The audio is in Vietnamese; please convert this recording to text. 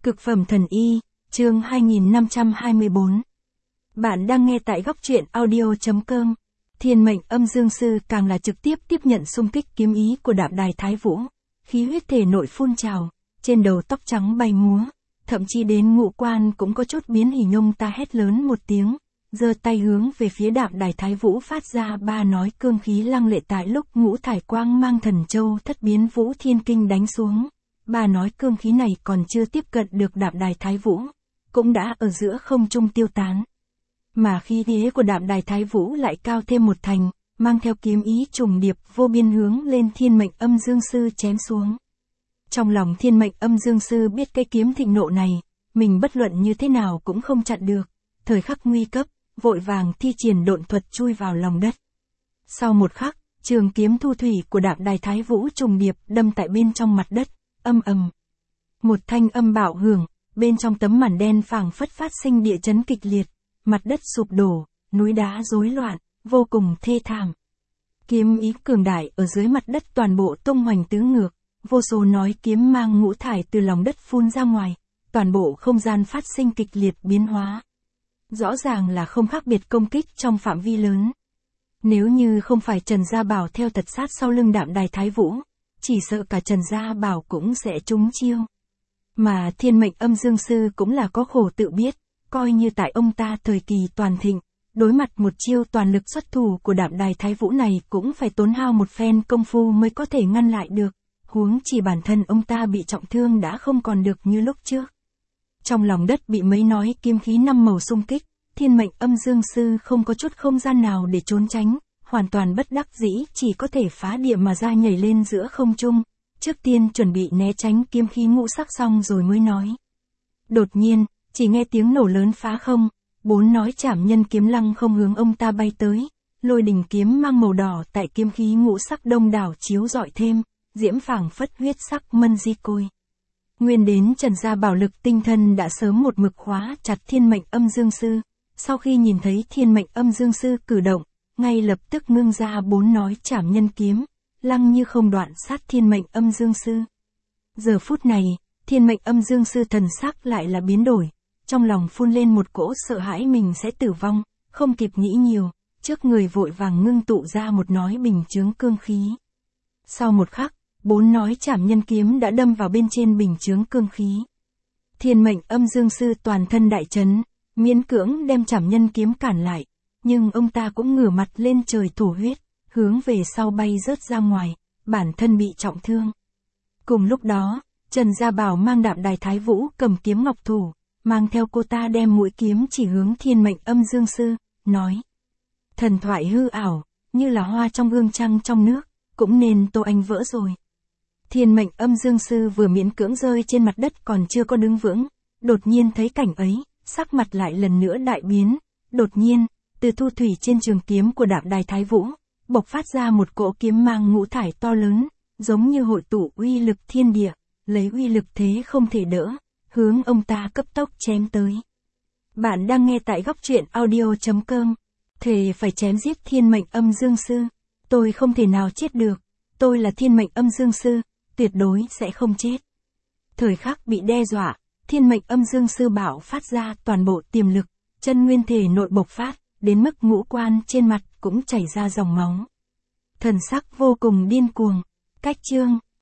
Cực phẩm thần y, chương 2524. Bạn đang nghe tại góc truyện audio.com. Thiên mệnh âm dương sư càng là trực tiếp tiếp nhận xung kích kiếm ý của Đạm Đài Thái Vũ, khí huyết thể nội phun trào, trên đầu tóc trắng bay múa, thậm chí đến ngũ quan cũng có chút biến hình. Ông ta hét lớn một tiếng, giơ tay hướng về phía Đạm Đài Thái Vũ phát ra ba nói cương khí lăng lệ. Tại lúc ngũ thải quang mang thần châu thất biến vũ thiên kinh đánh xuống, ba nói cương khí này còn chưa tiếp cận được Đạm Đài Thái Vũ, cũng đã ở giữa không trung tiêu tán. Mà khí thế của Đạm Đài Thái Vũ lại cao thêm một thành, mang theo kiếm ý trùng điệp vô biên hướng lên thiên mệnh âm dương sư chém xuống. Trong lòng thiên mệnh âm dương sư biết cái kiếm thịnh nộ này, mình bất luận như thế nào cũng không chặn được, thời khắc nguy cấp, vội vàng thi triển độn thuật chui vào lòng đất. Sau một khắc, trường kiếm thu thủy của Đạm Đài Thái Vũ trùng điệp đâm tại bên trong mặt đất, âm ầm. Một thanh âm bạo hưởng, bên trong tấm màn đen phảng phất phát sinh địa chấn kịch liệt, mặt đất sụp đổ, núi đá rối loạn, vô cùng thê thảm. Kiếm ý cường đại ở dưới mặt đất toàn bộ tung hoành tứ ngược, vô số nói kiếm mang ngũ thải từ lòng đất phun ra ngoài, toàn bộ không gian phát sinh kịch liệt biến hóa. Rõ ràng là không khác biệt công kích trong phạm vi lớn. Nếu như không phải Trần Gia Bảo theo tật sát sau lưng Đạm Đài Thái Vũ, chỉ sợ cả Trần Gia Bảo cũng sẽ trúng chiêu. Mà thiên mệnh âm dương sư cũng là có khổ tự biết, coi như tại ông ta thời kỳ toàn thịnh, đối mặt một chiêu toàn lực xuất thủ của Đạm Đài Thái Vũ này cũng phải tốn hao một phen công phu mới có thể ngăn lại được, huống chỉ bản thân ông ta bị trọng thương đã không còn được như lúc trước. Trong lòng đất bị mấy nói kiếm khí năm màu xung kích, thiên mệnh âm dương sư không có chút không gian nào để trốn tránh, hoàn toàn bất đắc dĩ chỉ có thể phá địa mà ra nhảy lên giữa không trung, trước tiên chuẩn bị né tránh kiếm khí ngũ sắc xong rồi mới nói. Đột nhiên, chỉ nghe tiếng nổ lớn phá không, bốn nói chảm nhân kiếm lăng không hướng ông ta bay tới, lôi đình kiếm mang màu đỏ tại kiếm khí ngũ sắc đông đảo chiếu rọi thêm, diễm phảng phất huyết sắc mân di côi. Nguyên đến Trần Gia Bảo lực tinh thần đã sớm một mực khóa chặt thiên mệnh âm dương sư, sau khi nhìn thấy thiên mệnh âm dương sư cử động, ngay lập tức ngưng ra bốn nói chảm nhân kiếm, lăng như không đoạn sát thiên mệnh âm dương sư. Giờ phút này, thiên mệnh âm dương sư thần sắc lại là biến đổi, trong lòng phun lên một cỗ sợ hãi mình sẽ tử vong, không kịp nghĩ nhiều, trước người vội vàng ngưng tụ ra một nói bình chướng cương khí. Sau một khắc, bốn nói chảm nhân kiếm đã đâm vào bên trên bình chướng cương khí. Thiên mệnh âm dương sư toàn thân đại chấn, miễn cưỡng đem chảm nhân kiếm cản lại, nhưng ông ta cũng ngửa mặt lên trời thổ huyết, hướng về sau bay rớt ra ngoài, bản thân bị trọng thương. Cùng lúc đó, Trần Gia Bảo mang Đạm Đài Thái Vũ cầm kiếm ngọc thủ, mang theo cô ta đem mũi kiếm chỉ hướng thiên mệnh âm dương sư, nói. Thần thoại hư ảo, như là hoa trong gương trăng trong nước, cũng nên tô anh vỡ rồi. Thiên mệnh âm dương sư vừa miễn cưỡng rơi trên mặt đất còn chưa có đứng vững, đột nhiên thấy cảnh ấy, sắc mặt lại lần nữa đại biến, đột nhiên, từ thu thủy trên trường kiếm của Đạm Đài Thái Vũ, bộc phát ra một cỗ kiếm mang ngũ thải to lớn, giống như hội tụ uy lực thiên địa, lấy uy lực thế không thể đỡ, hướng ông ta cấp tốc chém tới. Bạn đang nghe tại góc truyện audio.com. Thề phải chém giết thiên mệnh âm dương sư, tôi không thể nào chết được, tôi là thiên mệnh âm dương sư, tuyệt đối sẽ không chết. Thời khắc bị đe dọa, thiên mệnh âm dương sư bảo phát ra toàn bộ tiềm lực, chân nguyên thể nội bộc phát, đến mức ngũ quan trên mặt cũng chảy ra dòng máu. Thần sắc vô cùng điên cuồng. Cách chương